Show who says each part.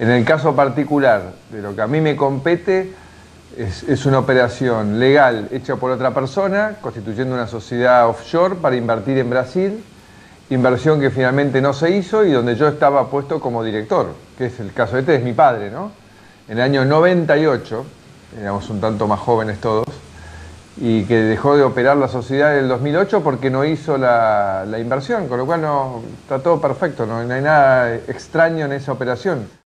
Speaker 1: En el caso particular de lo que a mí me compete, es una operación legal hecha por otra persona, constituyendo una sociedad offshore para invertir en Brasil, inversión que finalmente no se hizo y donde yo estaba puesto como director, que es el caso es mi padre, ¿no? En el año 98, éramos un tanto más jóvenes todos, y que dejó de operar la sociedad en el 2008 porque no hizo la inversión, con lo cual no, está todo perfecto, no hay nada extraño en esa operación.